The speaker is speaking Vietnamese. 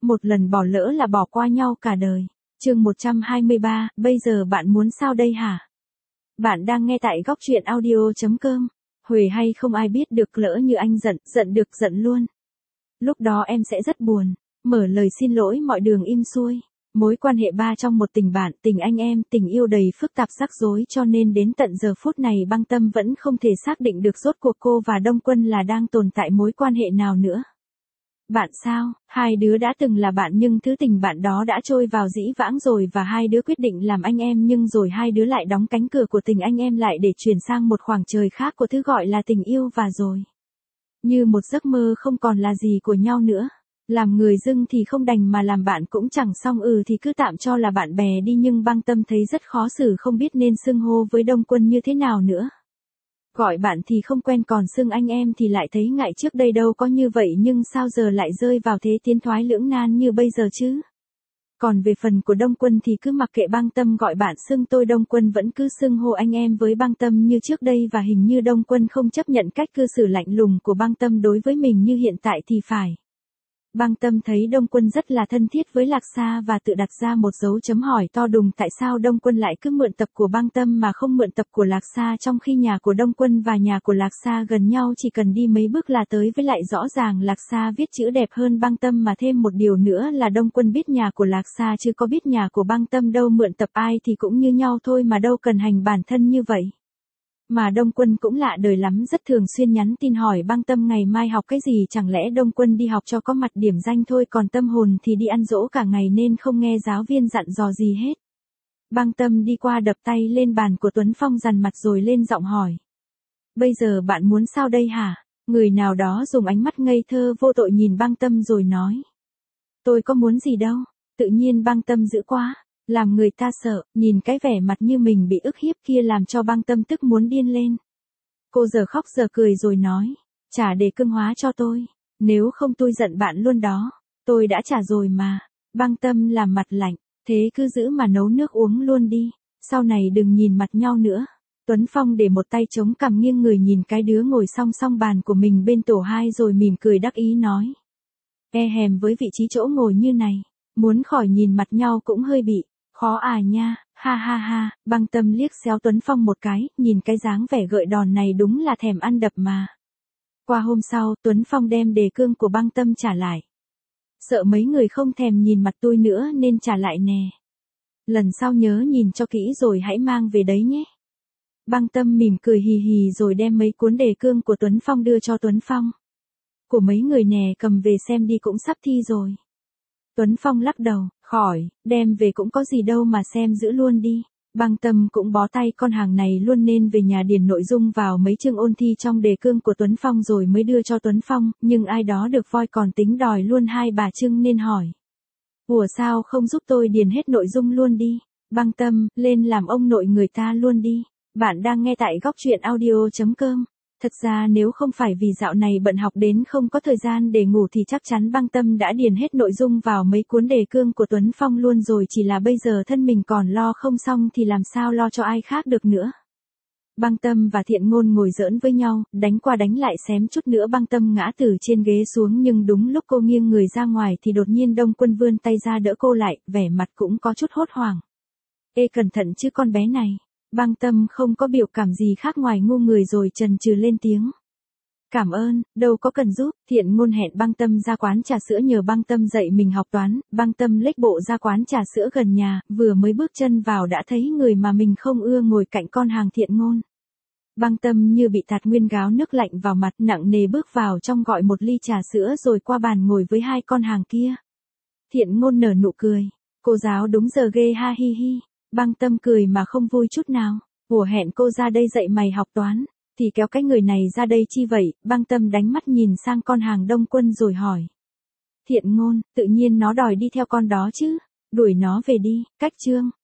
Một lần bỏ lỡ là bỏ qua nhau cả đời. Chương 123, bây giờ bạn muốn sao đây hả? Bạn đang nghe tại góc truyện audio.com. Huề hay không ai biết được, lỡ như anh giận được giận luôn. Lúc đó em sẽ rất buồn, mở lời xin lỗi mọi đường im xuôi. Mối quan hệ ba trong một tình bạn, tình anh em, tình yêu đầy phức tạp rắc rối, cho nên đến tận giờ phút này Băng Tâm vẫn không thể xác định được rốt cuộc cô và Đông Quân là đang tồn tại mối quan hệ nào nữa. Bạn sao? Hai đứa đã từng là bạn nhưng thứ tình bạn đó đã trôi vào dĩ vãng rồi và hai đứa quyết định làm anh em, nhưng rồi hai đứa lại đóng cánh cửa của tình anh em lại để chuyển sang một khoảng trời khác của thứ gọi là tình yêu, và rồi như một giấc mơ không còn là gì của nhau nữa. Làm người dưng thì không đành mà làm bạn cũng chẳng xong, thì cứ tạm cho là bạn bè đi, nhưng Băng Tâm thấy rất khó xử, không biết nên xưng hô với Đông Quân như thế nào nữa. Gọi bạn thì không quen, còn xưng anh em thì lại thấy ngại, trước đây đâu có như vậy, nhưng sao giờ lại rơi vào thế tiến thoái lưỡng nan như bây giờ chứ? Còn về phần của Đông Quân thì cứ mặc kệ Băng Tâm gọi bạn xưng tôi, Đông Quân vẫn cứ xưng hô anh em với Băng Tâm như trước đây, và hình như Đông Quân không chấp nhận cách cư xử lạnh lùng của Băng Tâm đối với mình như hiện tại thì phải. Băng Tâm thấy Đông Quân rất là thân thiết với Lạc Sa và tự đặt ra một dấu chấm hỏi to đùng, tại sao Đông Quân lại cứ mượn tập của Băng Tâm mà không mượn tập của Lạc Sa, trong khi nhà của Đông Quân và nhà của Lạc Sa gần nhau, chỉ cần đi mấy bước là tới, với lại rõ ràng Lạc Sa viết chữ đẹp hơn Băng Tâm, mà thêm một điều nữa là Đông Quân biết nhà của Lạc Sa chứ có biết nhà của Băng Tâm đâu, mượn tập ai thì cũng như nhau thôi mà đâu cần hành bản thân như vậy. Mà Đông Quân cũng lạ đời lắm, rất thường xuyên nhắn tin hỏi Băng Tâm ngày mai học cái gì, chẳng lẽ Đông Quân đi học cho có mặt điểm danh thôi, còn tâm hồn thì đi ăn dỗ cả ngày nên không nghe giáo viên dặn dò gì hết. Băng Tâm đi qua đập tay lên bàn của Tuấn Phong dằn mặt rồi lên giọng hỏi. Bây giờ bạn muốn sao đây hả? Người nào đó dùng ánh mắt ngây thơ vô tội nhìn Băng Tâm rồi nói. Tôi có muốn gì đâu. Tự nhiên Băng Tâm dữ quá, làm người ta sợ, nhìn cái vẻ mặt như mình bị ức hiếp kia làm cho Băng Tâm tức muốn điên lên. Cô giờ khóc giờ cười rồi nói, trả đề cưng hóa cho tôi, nếu không tôi giận bạn luôn đó, tôi đã trả rồi mà. Băng Tâm làm mặt lạnh, thế cứ giữ mà nấu nước uống luôn đi, sau này đừng nhìn mặt nhau nữa. Tuấn Phong để một tay chống cằm nghiêng người nhìn cái đứa ngồi song song bàn của mình bên tổ 2 rồi mỉm cười đắc ý nói. E hèm với vị trí chỗ ngồi như này, muốn khỏi nhìn mặt nhau cũng hơi bị khó à nha, ha ha ha. Băng Tâm liếc xéo Tuấn Phong một cái, nhìn cái dáng vẻ gợi đòn này đúng là thèm ăn đập mà. Qua hôm sau, Tuấn Phong đem đề cương của Băng Tâm trả lại. Sợ mấy người không thèm nhìn mặt tôi nữa nên trả lại nè. Lần sau nhớ nhìn cho kỹ rồi hãy mang về đấy nhé. Băng Tâm mỉm cười hì hì rồi đem mấy cuốn đề cương của Tuấn Phong đưa cho Tuấn Phong. Của mấy người nè, cầm về xem đi, cũng sắp thi rồi. Tuấn Phong lắc đầu, khỏi, đem về cũng có gì đâu mà xem, giữ luôn đi. Băng Tâm cũng bó tay con hàng này luôn nên về nhà điền nội dung vào mấy chương ôn thi trong đề cương của Tuấn Phong rồi mới đưa cho Tuấn Phong, nhưng ai đó được voi còn tính đòi luôn 2-3 chương nên hỏi. Ủa sao không giúp tôi điền hết nội dung luôn đi? Băng Tâm, lên làm ông nội người ta luôn đi. Bạn đang nghe tại góc truyện audio.com. Thật ra nếu không phải vì dạo này bận học đến không có thời gian để ngủ thì chắc chắn Băng Tâm đã điền hết nội dung vào mấy cuốn đề cương của Tuấn Phong luôn rồi, chỉ là bây giờ thân mình còn lo không xong thì làm sao lo cho ai khác được nữa. Băng Tâm và Thiện Ngôn ngồi giỡn với nhau, đánh qua đánh lại, xém chút nữa Băng Tâm ngã từ trên ghế xuống, nhưng đúng lúc cô nghiêng người ra ngoài thì đột nhiên Đông Quân vươn tay ra đỡ cô lại, vẻ mặt cũng có chút hốt hoảng. Ê cẩn thận chứ con bé này. Băng Tâm không có biểu cảm gì khác ngoài ngu người rồi chần chừ lên tiếng. Cảm ơn, đâu có cần giúp. Thiện Ngôn hẹn Băng Tâm ra quán trà sữa nhờ Băng Tâm dạy mình học toán. Băng Tâm lếch bộ ra quán trà sữa gần nhà, vừa mới bước chân vào đã thấy người mà mình không ưa ngồi cạnh con hàng Thiện Ngôn. Băng Tâm như bị tạt nguyên gáo nước lạnh vào mặt, nặng nề bước vào trong gọi một ly trà sữa rồi qua bàn ngồi với hai con hàng kia. Thiện Ngôn nở nụ cười. Cô giáo đúng giờ ghê ha hi hi. Băng Tâm cười mà không vui chút nào. Ủa hẹn cô ra đây dạy mày học toán, thì kéo cái người này ra đây chi vậy? Băng Tâm đánh mắt nhìn sang con hàng Đông Quân rồi hỏi. Thiện Ngôn, tự nhiên nó đòi đi theo con đó chứ, đuổi nó về đi, cách chương.